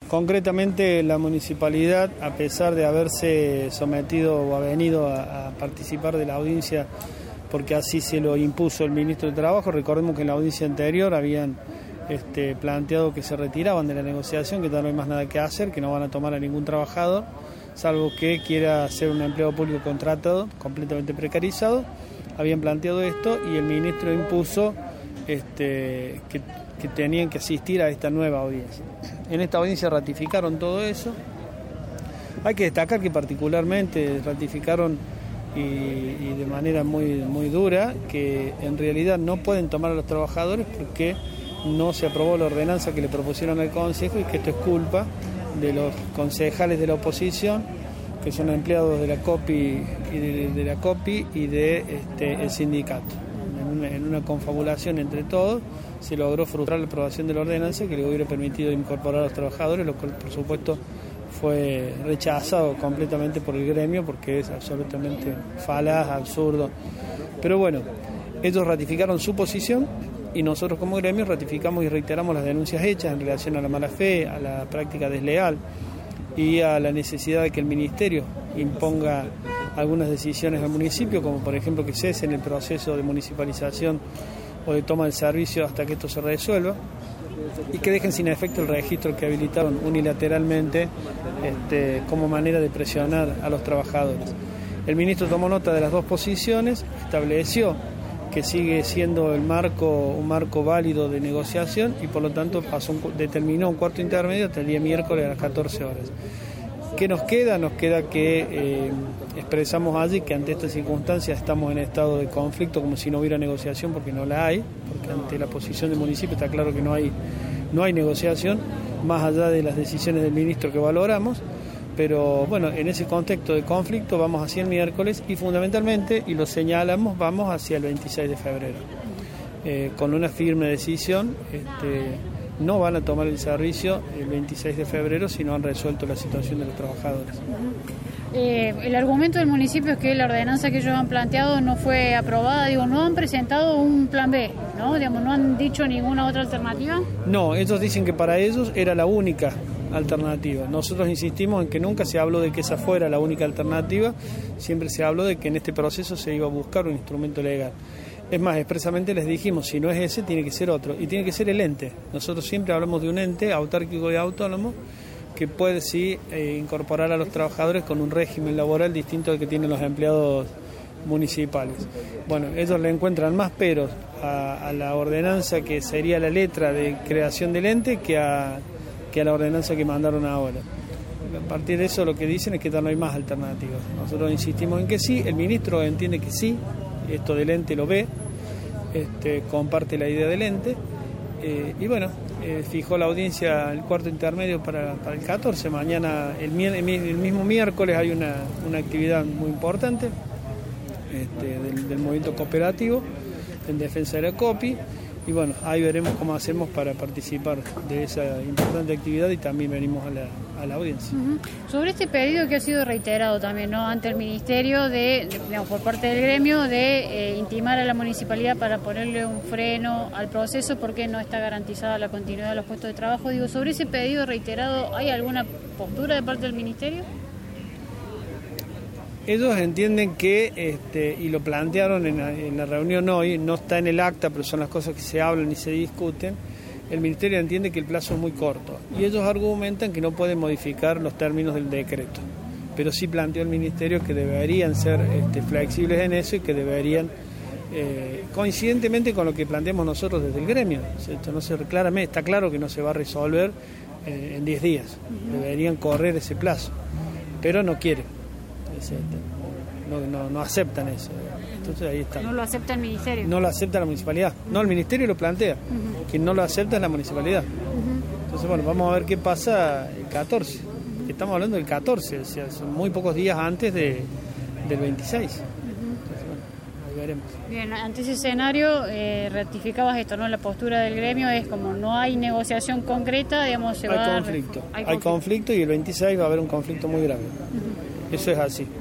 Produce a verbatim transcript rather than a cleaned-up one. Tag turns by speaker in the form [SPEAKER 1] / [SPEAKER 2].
[SPEAKER 1] concretamente la municipalidad, a pesar de haberse sometido o ha venido a, a participar de la audiencia, porque así se lo impuso el ministro de Trabajo, recordemos que en la audiencia anterior habían este, planteado que se retiraban de la negociación, que ya no hay más nada que hacer, que no van a tomar a ningún trabajador, salvo que quiera ser un empleado público contratado, completamente precarizado. Habían planteado esto y el ministro impuso este, que, que tenían que asistir a esta nueva audiencia. En esta audiencia ratificaron todo eso. Hay que destacar que particularmente ratificaron y, y de manera muy, muy dura que en realidad no pueden tomar a los trabajadores porque no se aprobó la ordenanza que le propusieron al Consejo y que esto es culpa de los concejales de la oposición, que son empleados de la COPI y de, de la COPI y de este, el sindicato. En una, en una confabulación entre todos se logró frustrar la aprobación de la ordenanza que le hubiera permitido incorporar a los trabajadores, lo cual por supuesto fue rechazado completamente por el gremio porque es absolutamente falaz, absurdo. Pero bueno, ellos ratificaron su posición y nosotros como gremio ratificamos y reiteramos las denuncias hechas en relación a la mala fe, a la práctica desleal y a la necesidad de que el ministerio imponga algunas decisiones al municipio, como por ejemplo que cese en el proceso de municipalización o de toma del servicio hasta que esto se resuelva, y que dejen sin efecto el registro que habilitaron unilateralmente este, como manera de presionar a los trabajadores. El ministro tomó nota de las dos posiciones, estableció que sigue siendo el marco un marco válido de negociación y por lo tanto pasó un, determinó un cuarto intermedio hasta el día miércoles a las catorce horas. ¿Qué nos queda? Nos queda que eh, expresamos allí que ante estas circunstancias estamos en estado de conflicto como si no hubiera negociación, porque no la hay, porque ante la posición del municipio está claro que no hay, no hay negociación, más allá de las decisiones del ministro que valoramos. Pero bueno, en ese contexto de conflicto vamos hacia el miércoles y fundamentalmente, y lo señalamos, vamos hacia el veintiséis de febrero. Eh, con una firme decisión, este, no van a tomar el servicio el veintiséis de febrero si no han resuelto la situación de los trabajadores.
[SPEAKER 2] Eh, el argumento del municipio es que la ordenanza que ellos han planteado no fue aprobada, digo, no han presentado un plan B, ¿no? Digamos, no han dicho ninguna otra alternativa.
[SPEAKER 1] No, ellos dicen que para ellos era la única alternativa. Nosotros insistimos en que nunca se habló de que esa fuera la única alternativa, siempre se habló de que en este proceso se iba a buscar un instrumento legal. Es más, expresamente les dijimos, si no es ese, tiene que ser otro, y tiene que ser el ente. Nosotros siempre hablamos de un ente autárquico y autónomo que puede sí eh, incorporar a los trabajadores con un régimen laboral distinto al que tienen los empleados municipales. Bueno, ellos le encuentran más peros a, a la ordenanza que sería la letra de creación del ente que a que a la ordenanza que mandaron ahora. A partir de eso lo que dicen es que ya no hay más alternativas. Nosotros insistimos en que sí, el ministro entiende que sí, esto del ente lo ve, este, comparte la idea del ente, eh, y bueno, eh, fijó la audiencia, el cuarto intermedio para, para el catorce, mañana, el, el mismo miércoles hay una, una actividad muy importante este, del, del movimiento cooperativo en defensa de la COPI. Y bueno, ahí veremos cómo hacemos para participar de esa importante actividad y también venimos a la, a la audiencia.
[SPEAKER 2] Uh-huh. Sobre este pedido que ha sido reiterado también, ¿no?, ante el Ministerio, de, de digamos, por parte del gremio, de eh, intimar a la municipalidad para ponerle un freno al proceso porque no está garantizada la continuidad de los puestos de trabajo. Digo, sobre ese pedido reiterado, ¿hay alguna postura de parte del Ministerio?
[SPEAKER 1] Ellos entienden que, este, y lo plantearon en la, en la reunión hoy, no está en el acta, pero son las cosas que se hablan y se discuten, el Ministerio entiende que el plazo es muy corto y ellos argumentan que no pueden modificar los términos del decreto, pero sí planteó el Ministerio que deberían ser este, flexibles en eso y que deberían, eh, coincidentemente con lo que planteamos nosotros desde el gremio, esto no se, claramente, está claro que no se va a resolver eh, en diez días, deberían correr ese plazo, pero no quieren. No, no, no aceptan eso. Entonces ahí está.
[SPEAKER 2] ¿No lo acepta el Ministerio?
[SPEAKER 1] No lo acepta la municipalidad. No, el Ministerio lo plantea. Uh-huh. Quien no lo acepta es la municipalidad. Uh-huh. Entonces, bueno, vamos a ver qué pasa el catorce. Uh-huh. Estamos hablando del catorce, o sea, son muy pocos días antes de, del veintiséis. Uh-huh. Entonces, bueno, ahí veremos.
[SPEAKER 2] Bien, ante ese escenario, eh, ratificabas esto, ¿no? La postura del gremio es como no hay negociación concreta, digamos, se
[SPEAKER 1] hay
[SPEAKER 2] va
[SPEAKER 1] conflicto.
[SPEAKER 2] a... Hay conflicto.
[SPEAKER 1] Hay conflicto y el veintiséis va a haber un conflicto muy grave. Uh-huh. Eso es así.